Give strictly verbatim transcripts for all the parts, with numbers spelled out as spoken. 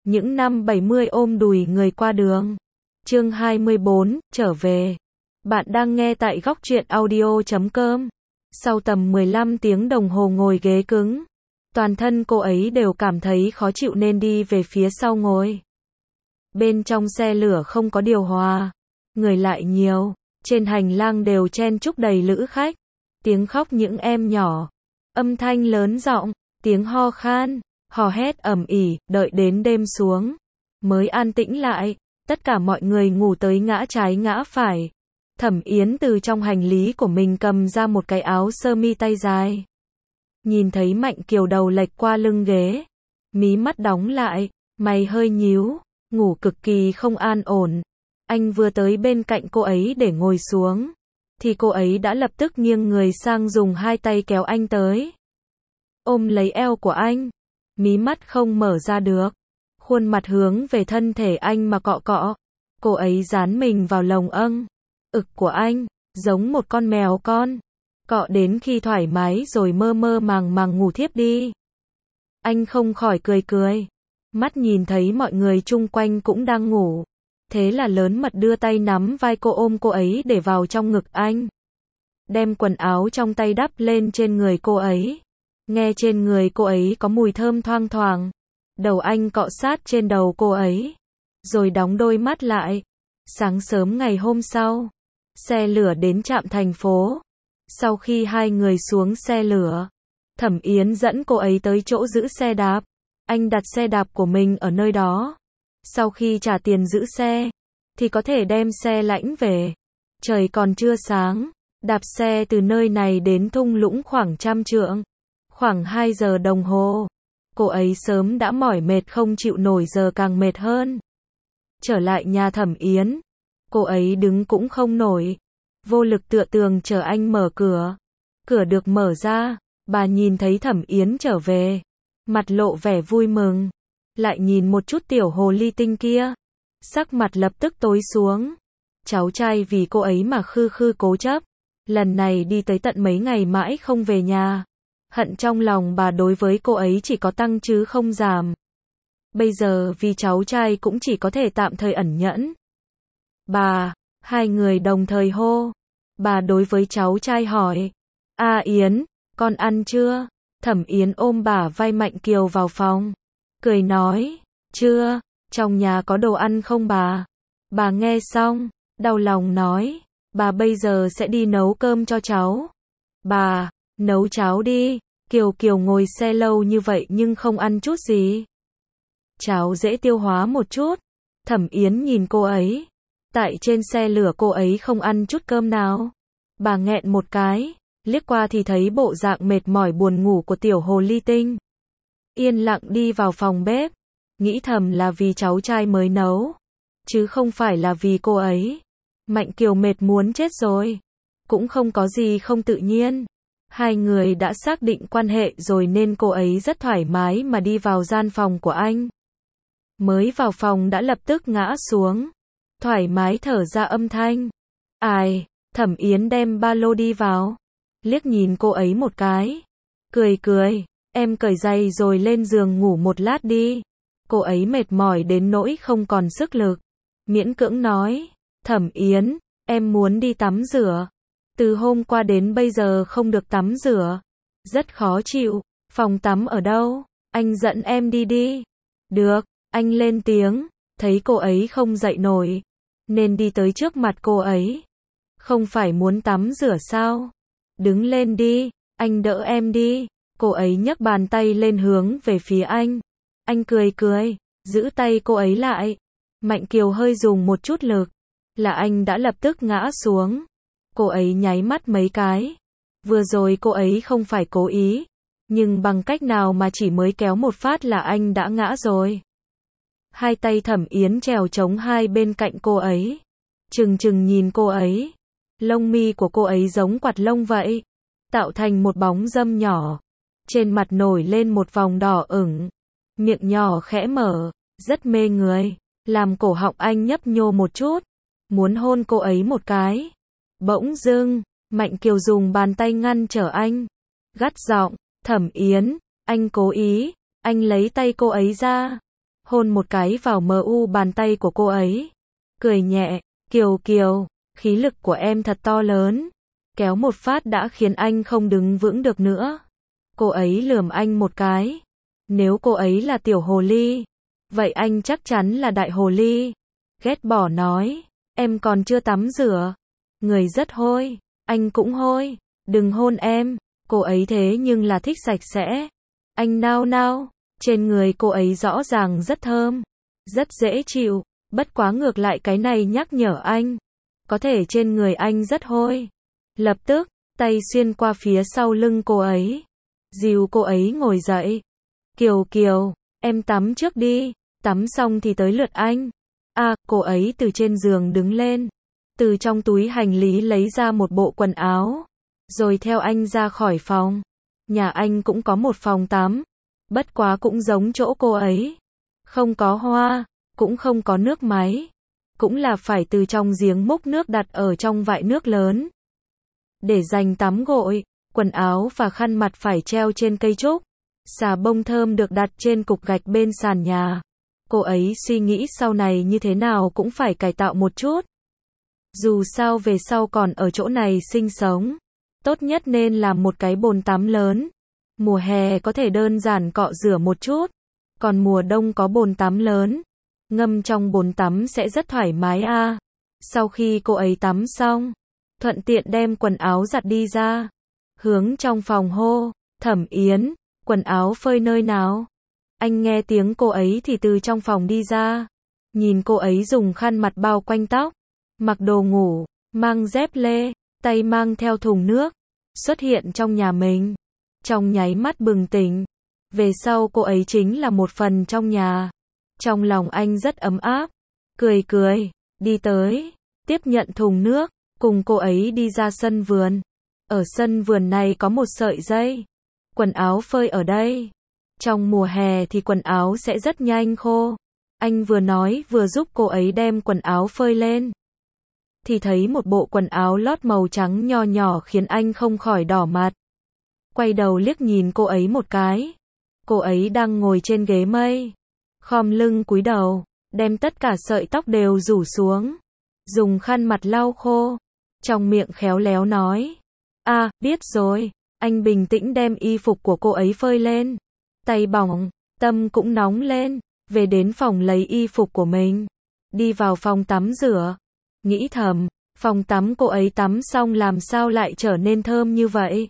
những năm bảy mươi ôm đùi người qua đường. Chương hai mươi bốn, trở về. Bạn đang nghe tại góc truyện audio chấm com. Sau tầm mười lăm tiếng đồng hồ ngồi ghế cứng, toàn thân cô ấy đều cảm thấy khó chịu nên đi về phía sau ngồi. Bên trong xe lửa không có điều hòa, người lại nhiều, trên hành lang đều chen chúc đầy lữ khách. Tiếng khóc những em nhỏ, âm thanh lớn giọng, tiếng ho khan, hò hét ầm ĩ, đợi đến đêm xuống mới an tĩnh lại. Tất cả mọi người ngủ tới ngã trái ngã phải. Thẩm Yến từ trong hành lý của mình cầm ra một cái áo sơ mi tay dài. Nhìn thấy Mạnh Kiều đầu lệch qua lưng ghế, mí mắt đóng lại, mày hơi nhíu, ngủ cực kỳ không an ổn. Anh vừa tới bên cạnh cô ấy để ngồi xuống, thì cô ấy đã lập tức nghiêng người sang dùng hai tay kéo anh tới, ôm lấy eo của anh, mí mắt không mở ra được, khuôn mặt hướng về thân thể anh mà cọ cọ. Cô ấy dán mình vào lồng âng ực của anh, giống một con mèo con, cọ đến khi thoải mái rồi mơ mơ màng màng ngủ thiếp đi. Anh không khỏi cười cười, mắt nhìn thấy mọi người chung quanh cũng đang ngủ, thế là lớn mật đưa tay nắm vai cô ôm cô ấy để vào trong ngực anh, đem quần áo trong tay đắp lên trên người cô ấy. Nghe trên người cô ấy có mùi thơm thoang thoảng, đầu anh cọ sát trên đầu cô ấy, rồi đóng đôi mắt lại. Sáng sớm ngày hôm sau, xe lửa đến trạm thành phố. Sau khi hai người xuống xe lửa, Thẩm Yến dẫn cô ấy tới chỗ giữ xe đạp. Anh đặt xe đạp của mình ở nơi đó. Sau khi trả tiền giữ xe, thì có thể đem xe lãnh về. Trời còn chưa sáng, đạp xe từ nơi này đến thung lũng khoảng trăm trượng, khoảng hai giờ đồng hồ. Cô ấy sớm đã mỏi mệt không chịu nổi, giờ càng mệt hơn. Trở lại nhà Thẩm Yến, cô ấy đứng cũng không nổi, vô lực tựa tường chờ anh mở cửa. Cửa được mở ra, bà nhìn thấy Thẩm Yến trở về, mặt lộ vẻ vui mừng, lại nhìn một chút tiểu hồ ly tinh kia, sắc mặt lập tức tối xuống. Cháu trai vì cô ấy mà khư khư cố chấp, lần này đi tới tận mấy ngày mãi không về nhà. Hận trong lòng bà đối với cô ấy chỉ có tăng chứ không giảm. Bây giờ vì cháu trai cũng chỉ có thể tạm thời ẩn nhẫn. Bà, hai người đồng thời hô. Bà đối với cháu trai hỏi, A Yến, con ăn chưa? Thẩm Yến ôm bả vai Mạnh Kiều vào phòng, cười nói, chưa, trong nhà có đồ ăn không bà? Bà nghe xong, đau lòng nói, bà bây giờ sẽ đi nấu cơm cho cháu. Bà, nấu cháo đi. Kiều Kiều ngồi xe lâu như vậy nhưng không ăn chút gì. Cháo dễ tiêu hóa một chút. Thẩm Yến nhìn cô ấy. Tại trên xe lửa cô ấy không ăn chút cơm nào. Bà nghẹn một cái, liếc qua thì thấy bộ dạng mệt mỏi buồn ngủ của tiểu hồ ly tinh. Yên lặng đi vào phòng bếp, nghĩ thầm là vì cháu trai mới nấu, chứ không phải là vì cô ấy. Mạnh Kiều mệt muốn chết rồi, cũng không có gì không tự nhiên. Hai người đã xác định quan hệ rồi nên cô ấy rất thoải mái mà đi vào gian phòng của anh. Mới vào phòng đã lập tức ngã xuống, thoải mái thở ra âm thanh. Ai? Thẩm Yến đem ba lô đi vào, liếc nhìn cô ấy một cái, cười cười, em cởi giày rồi lên giường ngủ một lát đi. Cô ấy mệt mỏi đến nỗi không còn sức lực, miễn cưỡng nói, Thẩm Yến, em muốn đi tắm rửa. Từ hôm qua đến bây giờ không được tắm rửa, rất khó chịu. Phòng tắm ở đâu? Anh dẫn em đi đi. Được, anh lên tiếng, thấy cô ấy không dậy nổi, nên đi tới trước mặt cô ấy. Không phải muốn tắm rửa sao? Đứng lên đi, anh đỡ em đi. Cô ấy nhấc bàn tay lên hướng về phía anh. Anh cười cười, giữ tay cô ấy lại. Mạnh Kiều hơi dùng một chút lực, là anh đã lập tức ngã xuống. Cô ấy nháy mắt mấy cái. Vừa rồi cô ấy không phải cố ý, nhưng bằng cách nào mà chỉ mới kéo một phát là anh đã ngã rồi. Hai tay Thẩm Yến trèo chống hai bên cạnh cô ấy, trừng trừng nhìn cô ấy. Lông mi của cô ấy giống quạt lông vậy, tạo thành một bóng râm nhỏ. Trên mặt nổi lên một vòng đỏ ửng, miệng nhỏ khẽ mở, rất mê người, làm cổ họng anh nhấp nhô một chút, muốn hôn cô ấy một cái. Bỗng dưng, Mạnh Kiều dùng bàn tay ngăn trở anh, gắt giọng, Thẩm Yến, anh cố ý. Anh lấy tay cô ấy ra, hôn một cái vào mờ u bàn tay của cô ấy. Cười nhẹ, Kiều Kiều, khí lực của em thật to lớn. Kéo một phát đã khiến anh không đứng vững được nữa. Cô ấy lườm anh một cái. Nếu cô ấy là tiểu hồ ly, vậy anh chắc chắn là đại hồ ly. Ghét bỏ nói, em còn chưa tắm rửa. Người rất hôi, anh cũng hôi. Đừng hôn em, cô ấy thế nhưng là thích sạch sẽ. Anh nao nao, trên người cô ấy rõ ràng rất thơm, rất dễ chịu. Bất quá ngược lại cái này nhắc nhở anh, có thể trên người anh rất hôi. Lập tức, tay xuyên qua phía sau lưng cô ấy, dìu cô ấy ngồi dậy. Kiều Kiều, em tắm trước đi, tắm xong thì tới lượt anh. À, cô ấy từ trên giường đứng lên, từ trong túi hành lý lấy ra một bộ quần áo, rồi theo anh ra khỏi phòng. Nhà anh cũng có một phòng tắm, bất quá cũng giống chỗ cô ấy. Không có hoa, cũng không có nước máy, cũng là phải từ trong giếng múc nước đặt ở trong vại nước lớn. Để dành tắm gội, quần áo và khăn mặt phải treo trên cây trúc. Xà bông thơm được đặt trên cục gạch bên sàn nhà. Cô ấy suy nghĩ sau này như thế nào cũng phải cải tạo một chút. Dù sao về sau còn ở chỗ này sinh sống, tốt nhất nên làm một cái bồn tắm lớn. Mùa hè có thể đơn giản cọ rửa một chút, còn mùa đông có bồn tắm lớn, ngâm trong bồn tắm sẽ rất thoải mái a. À. Sau khi cô ấy tắm xong, thuận tiện đem quần áo giặt đi ra, hướng trong phòng hô, Thẩm Yến, quần áo phơi nơi nào? Anh nghe tiếng cô ấy thì từ trong phòng đi ra, nhìn cô ấy dùng khăn mặt bao quanh tóc, mặc đồ ngủ, mang dép lê, tay mang theo thùng nước, xuất hiện trong nhà mình. Trong nháy mắt bừng tỉnh, về sau cô ấy chính là một phần trong nhà. Trong lòng anh rất ấm áp, cười cười, đi tới, tiếp nhận thùng nước, cùng cô ấy đi ra sân vườn. Ở sân vườn này có một sợi dây, quần áo phơi ở đây. Trong mùa hè thì quần áo sẽ rất nhanh khô. Anh vừa nói vừa giúp cô ấy đem quần áo phơi lên. Thì thấy một bộ quần áo lót màu trắng nho nhỏ khiến anh không khỏi đỏ mặt. Quay đầu liếc nhìn cô ấy một cái. Cô ấy đang ngồi trên ghế mây, khom lưng cúi đầu, đem tất cả sợi tóc đều rủ xuống, dùng khăn mặt lau khô, trong miệng khéo léo nói. À, biết rồi. Anh bình tĩnh đem y phục của cô ấy phơi lên. Tay bỏng, tâm cũng nóng lên, về đến phòng lấy y phục của mình, đi vào phòng tắm rửa. Nghĩ thầm, phòng tắm cô ấy tắm xong làm sao lại trở nên thơm như vậy.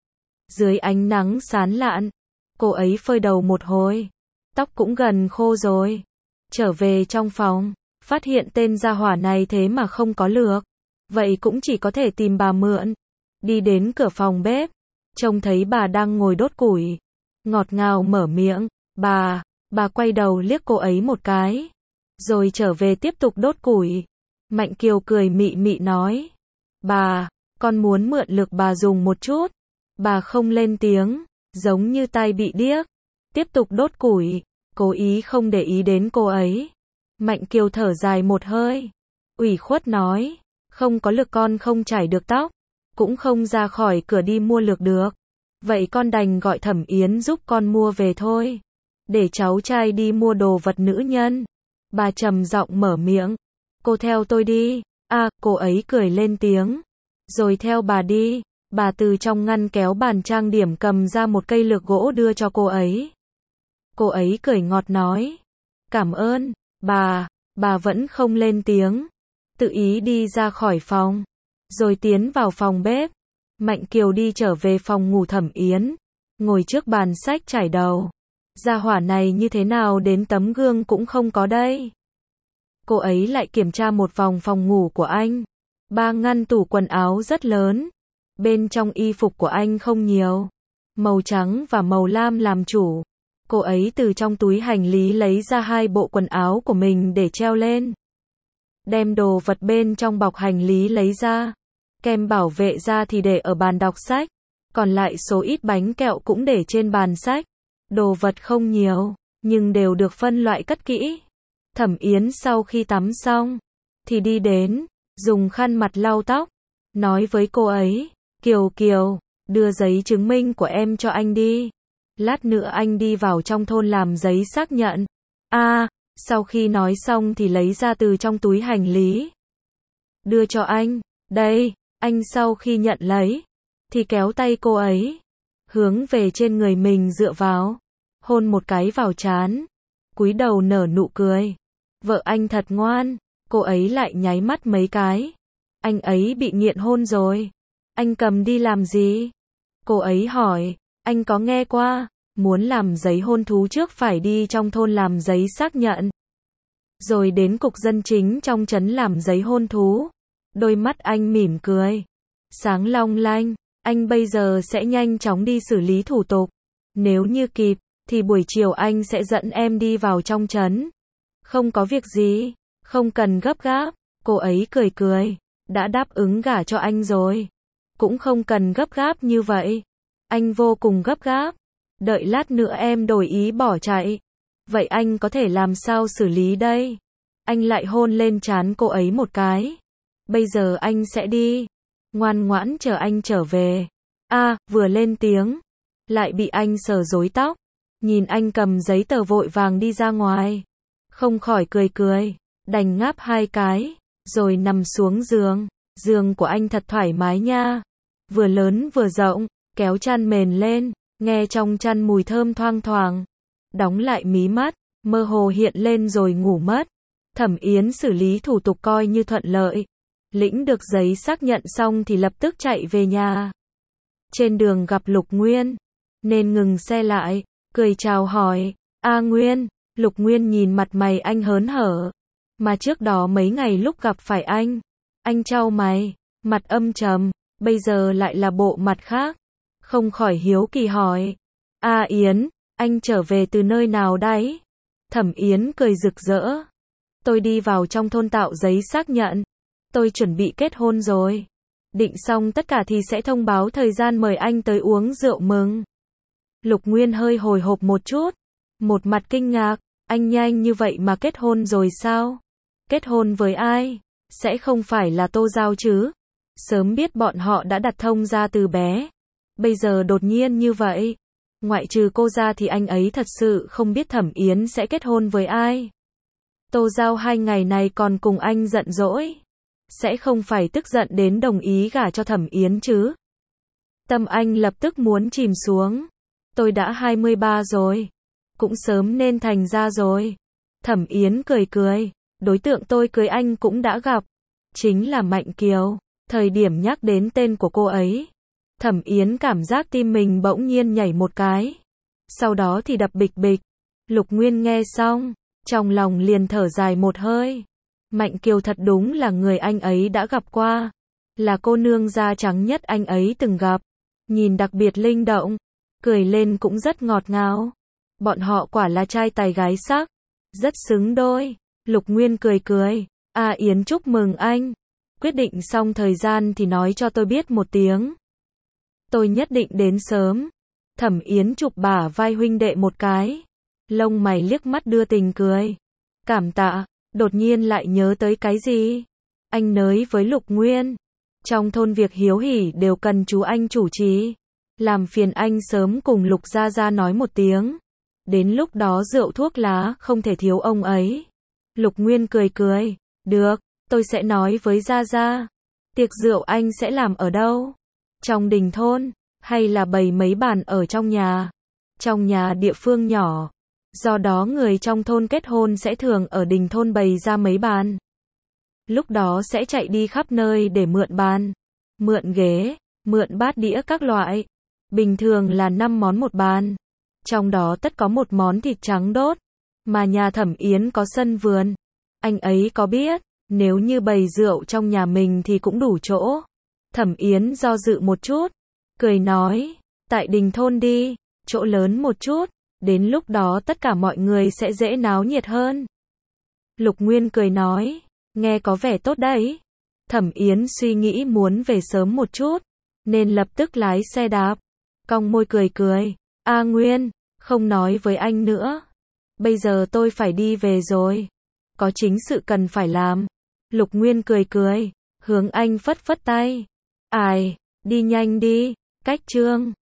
Dưới ánh nắng sáng lạn, cô ấy phơi đầu một hồi, tóc cũng gần khô rồi. Trở về trong phòng, phát hiện tên gia hỏa này thế mà không có lược, vậy cũng chỉ có thể tìm bà mượn. Đi đến cửa phòng bếp, trông thấy bà đang ngồi đốt củi, ngọt ngào mở miệng, bà, bà quay đầu liếc cô ấy một cái, rồi trở về tiếp tục đốt củi. Mạnh Kiều cười mị mị nói, bà, con muốn mượn lực bà dùng một chút. Bà không lên tiếng, giống như tai bị điếc, tiếp tục đốt củi, cố ý không để ý đến cô ấy. Mạnh Kiều thở dài một hơi, ủy khuất nói, không có lực con không chải được tóc, cũng không ra khỏi cửa đi mua lược được. Vậy con đành gọi Thẩm Yến giúp con mua về thôi, để cháu trai đi mua đồ vật nữ nhân. Bà trầm giọng mở miệng, cô theo tôi đi. À, cô ấy cười lên tiếng, rồi theo bà đi. Bà từ trong ngăn kéo bàn trang điểm cầm ra một cây lược gỗ đưa cho cô ấy. Cô ấy cười ngọt nói, cảm ơn, bà. Bà vẫn không lên tiếng, tự ý đi ra khỏi phòng, rồi tiến vào phòng bếp. Mạnh Kiều đi trở về phòng ngủ Thẩm Yến, ngồi trước bàn sách chải đầu. Gia hỏa này như thế nào đến tấm gương cũng không có đây. Cô ấy lại kiểm tra một vòng phòng ngủ của anh. Ba ngăn tủ quần áo rất lớn. Bên trong y phục của anh không nhiều, màu trắng và màu lam làm chủ. Cô ấy từ trong túi hành lý lấy ra hai bộ quần áo của mình để treo lên. Đem đồ vật bên trong bọc hành lý lấy ra. Kem bảo vệ da thì để ở bàn đọc sách. Còn lại số ít bánh kẹo cũng để trên bàn sách. Đồ vật không nhiều, nhưng đều được phân loại cất kỹ. Thẩm Yến sau khi tắm xong, thì đi đến, dùng khăn mặt lau tóc, nói với cô ấy, Kiều Kiều, đưa giấy chứng minh của em cho anh đi. Lát nữa anh đi vào trong thôn làm giấy xác nhận. A, sau khi nói xong thì lấy ra từ trong túi hành lý. Đưa cho anh, đây, anh sau khi nhận lấy, thì kéo tay cô ấy, hướng về trên người mình dựa vào, hôn một cái vào trán, cúi đầu nở nụ cười. Vợ anh thật ngoan, cô ấy lại nháy mắt mấy cái. Anh ấy bị nghiện hôn rồi. Anh cầm đi làm gì? Cô ấy hỏi, anh có nghe qua, muốn làm giấy hôn thú trước phải đi trong thôn làm giấy xác nhận. Rồi đến cục dân chính trong trấn làm giấy hôn thú. Đôi mắt anh mỉm cười, sáng long lanh, anh bây giờ sẽ nhanh chóng đi xử lý thủ tục. Nếu như kịp, thì buổi chiều anh sẽ dẫn em đi vào trong trấn. Không có việc gì, không cần gấp gáp, cô ấy cười cười, đã đáp ứng gả cho anh rồi. Cũng không cần gấp gáp như vậy. Anh vô cùng gấp gáp. Đợi lát nữa em đổi ý bỏ chạy. Vậy anh có thể làm sao xử lý đây? Anh lại hôn lên trán cô ấy một cái. Bây giờ anh sẽ đi. Ngoan ngoãn chờ anh trở về. A, vừa lên tiếng, lại bị anh sờ rối tóc. Nhìn anh cầm giấy tờ vội vàng đi ra ngoài. Không khỏi cười cười, đành ngáp hai cái, rồi nằm xuống giường. Giường của anh thật thoải mái nha. Vừa lớn vừa rộng, kéo chăn mền lên, nghe trong chăn mùi thơm thoang thoảng. Đóng lại mí mắt, mơ hồ hiện lên rồi ngủ mất. Thẩm Yến xử lý thủ tục coi như thuận lợi. Lĩnh được giấy xác nhận xong thì lập tức chạy về nhà. Trên đường gặp Lục Nguyên, nên ngừng xe lại, cười chào hỏi. A Nguyên, Lục Nguyên nhìn mặt mày anh hớn hở. Mà trước đó mấy ngày lúc gặp phải anh, anh chau mày, mặt âm trầm, bây giờ lại là bộ mặt khác. Không khỏi hiếu kỳ hỏi. A Yến, anh trở về từ nơi nào đấy? Thẩm Yến cười rực rỡ. Tôi đi vào trong thôn tạo giấy xác nhận. Tôi chuẩn bị kết hôn rồi. Định xong tất cả thì sẽ thông báo thời gian mời anh tới uống rượu mừng. Lục Nguyên hơi hồi hộp một chút. Một mặt kinh ngạc. Anh nhanh như vậy mà kết hôn rồi sao? Kết hôn với ai? Sẽ không phải là Tô Giao chứ? Sớm biết bọn họ đã đặt thông ra từ bé. Bây giờ đột nhiên như vậy. Ngoại trừ cô ra thì anh ấy thật sự không biết Thẩm Yến sẽ kết hôn với ai. Tô Giao hai ngày này còn cùng anh giận dỗi. Sẽ không phải tức giận đến đồng ý gả cho Thẩm Yến chứ? Tâm anh lập tức muốn chìm xuống. Tôi đã hai mươi ba rồi. Cũng sớm nên thành ra rồi. Thẩm Yến cười cười. Đối tượng tôi cưới anh cũng đã gặp. Chính là Mạnh Kiều. Thời điểm nhắc đến tên của cô ấy, Thẩm Yến cảm giác tim mình bỗng nhiên nhảy một cái. Sau đó thì đập bịch bịch. Lục Nguyên nghe xong, trong lòng liền thở dài một hơi. Mạnh Kiều thật đúng là người anh ấy đã gặp qua. Là cô nương da trắng nhất anh ấy từng gặp. Nhìn đặc biệt linh động. Cười lên cũng rất ngọt ngào. Bọn họ quả là trai tài gái sắc. Rất xứng đôi. Lục Nguyên cười cười. A Yến chúc mừng anh. Quyết định xong thời gian thì nói cho tôi biết một tiếng. Tôi nhất định đến sớm. Thẩm Yến chụp bả vai huynh đệ một cái. Lông mày liếc mắt đưa tình cười. Cảm tạ, đột nhiên lại nhớ tới cái gì? Anh nới với Lục Nguyên. Trong thôn việc hiếu hỉ đều cần chú anh chủ trì. Làm phiền anh sớm cùng Lục Gia Gia nói một tiếng. Đến lúc đó rượu thuốc lá không thể thiếu ông ấy. Lục Nguyên cười cười. Được, tôi sẽ nói với Gia Gia. Tiệc rượu anh sẽ làm ở đâu? Trong đình thôn, hay là bày mấy bàn ở trong nhà? Trong nhà địa phương nhỏ. Do đó người trong thôn kết hôn sẽ thường ở đình thôn bày ra mấy bàn. Lúc đó sẽ chạy đi khắp nơi để mượn bàn, mượn ghế, mượn bát đĩa các loại. Bình thường là năm món một bàn. Trong đó tất có một món thịt trắng đốt. Mà nhà Thẩm Yến có sân vườn. Anh ấy có biết, nếu như bày rượu trong nhà mình thì cũng đủ chỗ. Thẩm Yến do dự một chút, cười nói, tại đình thôn đi, chỗ lớn một chút, đến lúc đó tất cả mọi người sẽ dễ náo nhiệt hơn. Lục Nguyên cười nói, nghe có vẻ tốt đấy. Thẩm Yến suy nghĩ muốn về sớm một chút, nên lập tức lái xe đạp, cong môi cười cười, A Nguyên, không nói với anh nữa. Bây giờ tôi phải đi về rồi. Có chính sự cần phải làm. Lục Nguyên cười cười, hướng anh phất phất tay. Ai, đi nhanh đi, cách chương.